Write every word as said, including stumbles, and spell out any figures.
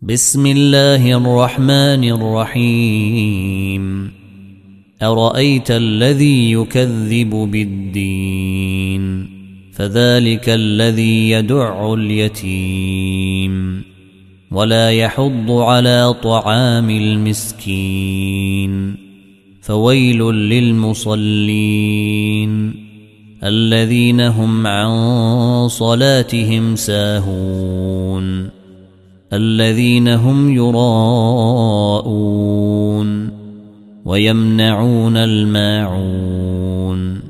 بسم الله الرحمن الرحيم أرأيت الذي يكذب بالدين فذلك الذي يدع اليتيم ولا يحض على طعام المسكين فويل للمصلين الذين هم عن صلاتهم ساهون الذين هم يراءون ويمنعون الماعون